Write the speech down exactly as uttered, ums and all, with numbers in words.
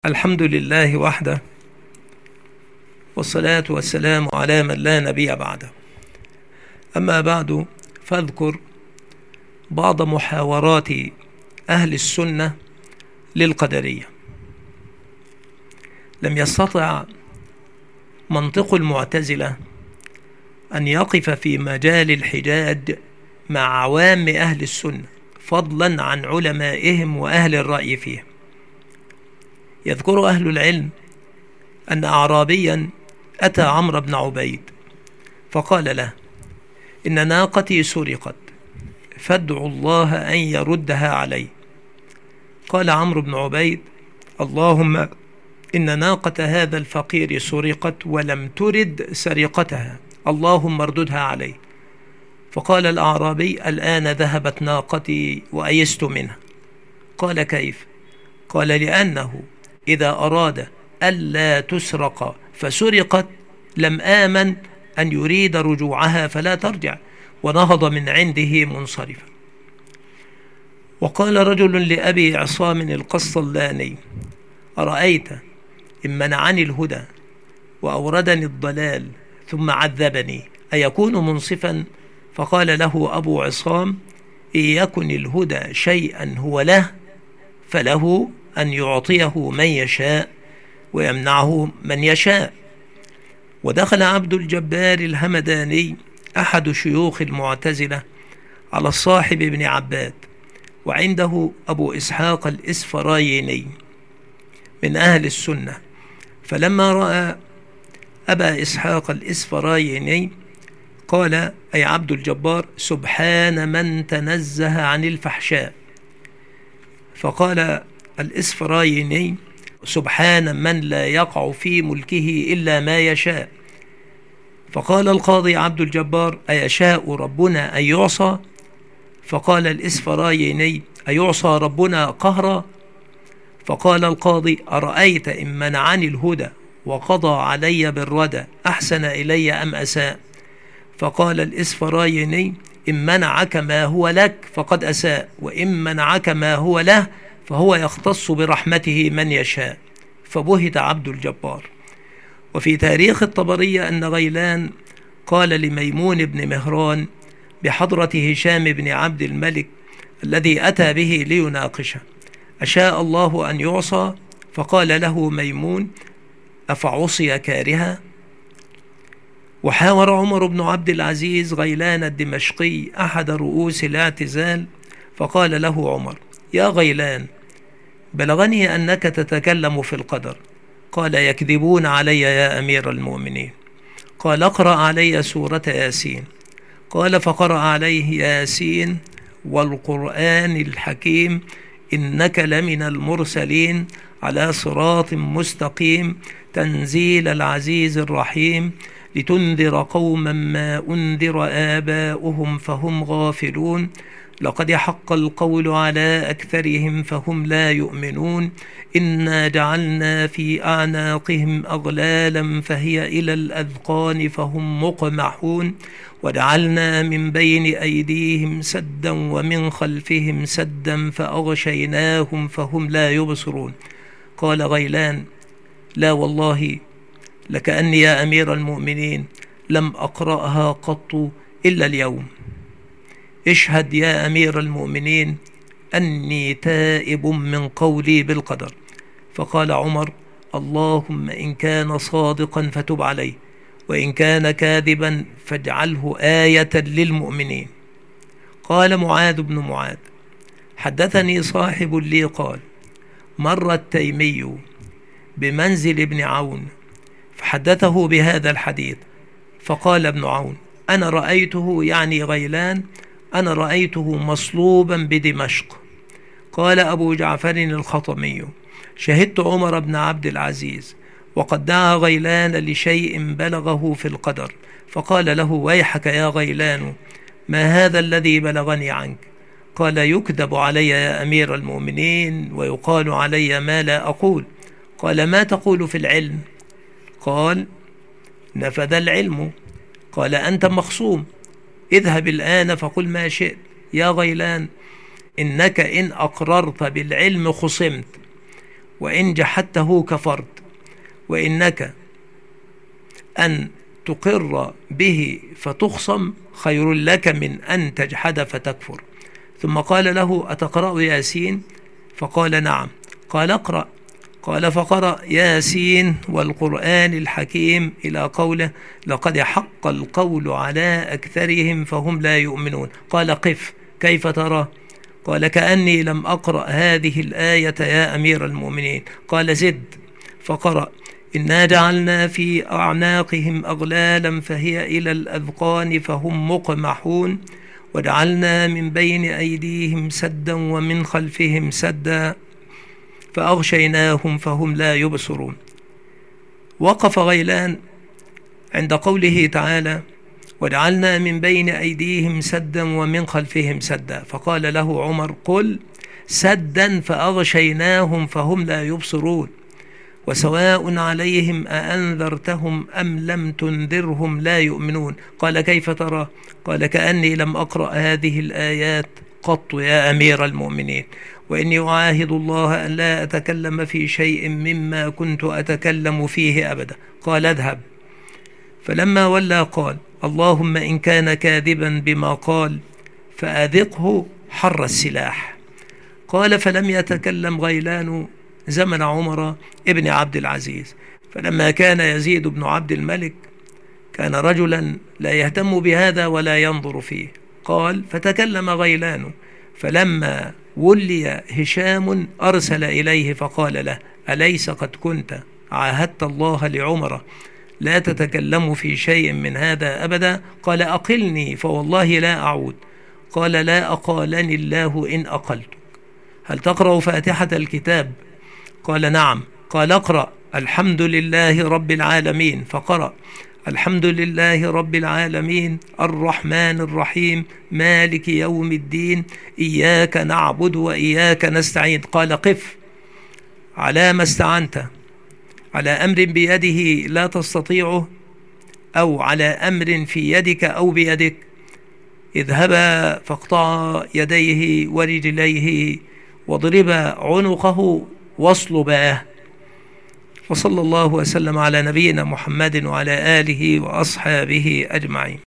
الحمد لله وحده، والصلاة والسلام على من لا نبي بعده. أما بعد، فاذكر بعض محاورات أهل السنة للقدرية. لم يستطع منطق المعتزلة أن يقف في مجال الحجاج مع عوام أهل السنة، فضلا عن علمائهم وأهل الرأي فيهم. يذكر أهل العلم أن أعرابيا أتى عمرو بن عبيد فقال له: إن ناقتي سرقت، فادعوا الله أن يردها علي. قال عمرو بن عبيد: اللهم إن ناقة هذا الفقير سرقت ولم ترد سرقتها، اللهم ارددها علي. فقال الأعرابي: الآن ذهبت ناقتي وأيست منها. قال: كيف؟ قال: لأنه إذا أراد ألا تسرق فسرقت لم آمن أن يريد رجوعها فلا ترجع، ونهض من عنده منصرفا. وقال رجل لأبي عصام القسطلاني: أرأيت إن منعني الهدى وأوردني الضلال ثم عذبني أيكون منصفا؟ فقال له أبو عصام: إن يكن الهدى شيئا هو له فله أن يعطيه من يشاء ويمنعه من يشاء. ودخل عبد الجبار الهمداني أحد شيوخ المعتزلة على الصاحب بن عباد، وعنده أبو إسحاق الإسفرايني من أهل السنة، فلما رأى أبا إسحاق الإسفرايني قال: أي عبد الجبار، سبحان من تنزه عن الفحشاء. فقال الإسفرايني: سبحان من لا يقع في ملكه إلا ما يشاء. فقال القاضي عبد الجبار: أيشاء ربنا أن يعصى؟ فقال الإسفرايني: أيعصى ربنا قهرا؟ فقال القاضي: أرأيت إن منعني الهدى وقضى علي بالردى أحسن إلي أم أساء؟ فقال الإسفرايني: إن منعك ما هو لك فقد أساء، وإن منعك ما هو له فهو يختص برحمته من يشاء. فبهت عبد الجبار. وفي تاريخ الطبرية أن غيلان قال لميمون بن مهران بحضرة هشام بن عبد الملك الذي أتى به ليناقشه: أشاء الله أن يعصى؟ فقال له ميمون: أفعصي كارها؟ وحاور عمر بن عبد العزيز غيلان الدمشقي أحد رؤوس الاعتزال، فقال له عمر: يا غيلان، بلغني أنك تتكلم في القدر. قال: يكذبون علي يا أمير المؤمنين. قال: اقرأ علي سورة ياسين. قال: فقرأ عليه: ياسين والقرآن الحكيم إنك لمن المرسلين على صراط مستقيم تنزيل العزيز الرحيم لتنذر قوما ما أنذر آباؤهم فهم غافلون لقد حق القول على أكثرهم فهم لا يؤمنون إنا جعلنا في أعناقهم أغلالا فهي إلى الأذقان فهم مقمحون وجعلنا من بين أيديهم سدا ومن خلفهم سدا فأغشيناهم فهم لا يبصرون. قال غيلان: لا والله، لكأني يا أمير المؤمنين لم أقرأها قط إلا اليوم. اشهد يا أمير المؤمنين أني تائب من قولي بالقدر. فقال عمر: اللهم إن كان صادقا فتب عليه، وإن كان كاذبا فاجعله آية للمؤمنين. قال معاذ بن معاذ: حدثني صاحب لي قال: مر التيمي بمنزل ابن عون فحدثه بهذا الحديث، فقال ابن عون: أنا رأيته، يعني غيلان، أنا رأيته مصلوبا بدمشق. قال أبو جعفر الخطمي: شهدت عمر بن عبد العزيز وقد دعا غيلان لشيء بلغه في القدر، فقال له: ويحك يا غيلان، ما هذا الذي بلغني عنك؟ قال: يكذب علي يا أمير المؤمنين ويقال علي ما لا أقول. قال: ما تقول في العلم؟ قال: نفذ العلم. قال: أنت مخصوم، اذهب الآن فقل ما شئت. يا غيلان، إنك إن أقررت بالعلم خصمت، وإن جحدته كفرت، وإنك أن تقر به فتخصم خير لك من أن تجحد فتكفر. ثم قال له: أتقرأ ياسين؟ فقال: نعم. قال: اقرأ. قال: فقرأ ياسين والقرآن الحكيم إلى قوله: لقد حق القول على أكثرهم فهم لا يؤمنون. قال: قف، كيف ترى؟ قال: كأني لم أقرأ هذه الآية يا أمير المؤمنين. قال: زد. فقرأ: إنا جعلنا في أعناقهم أغلالا فهي إلى الأذقان فهم مقمحون، وجعلنا من بين أيديهم سدا ومن خلفهم سدا فأغشيناهم فهم لا يبصرون. وقف غيلان عند قوله تعالى: وجعلنا من بين أيديهم سدا ومن خلفهم سدا. فقال له عمر: قل سدا فأغشيناهم فهم لا يبصرون، وسواء عليهم أأنذرتهم أم لم تنذرهم لا يؤمنون. قال: كيف ترى؟ قال: كأني لم أقرأ هذه الآيات قط يا أمير المؤمنين، وإني أعاهد الله أن لا أتكلم في شيء مما كنت أتكلم فيه أبدا. قال: اذهب. فلما ولى قال: اللهم إن كان كاذبا بما قال فأذقه حر السلاح. قال: فلم يتكلم غيلان زمن عمر ابن عبد العزيز. فلما كان يزيد بن عبد الملك كان رجلا لا يهتم بهذا ولا ينظر فيه. قال: فتكلم غيلان، فلما ولي هشام أرسل إليه فقال له: أليس قد كنت عاهدت الله لعمر لا تتكلم في شيء من هذا أبدا؟ قال: أقلني فوالله لا أعود. قال: لا أقالني الله إن أقلتك. هل تقرأ فاتحة الكتاب؟ قال: نعم. قال: اقرأ الحمد لله رب العالمين. فقرأ: الحمد لله رب العالمين الرحمن الرحيم مالك يوم الدين إياك نعبد وإياك نستعين. قال: قف. على ما استعنت؟ على أمر بيده لا تستطيعه، أو على أمر في يدك أو بيدك؟ اذهبا فاقطعا يديه ورجليه واضربا عنقه واصلباه. وصلى الله وسلم على نبينا محمد وعلى آله وأصحابه أجمعين.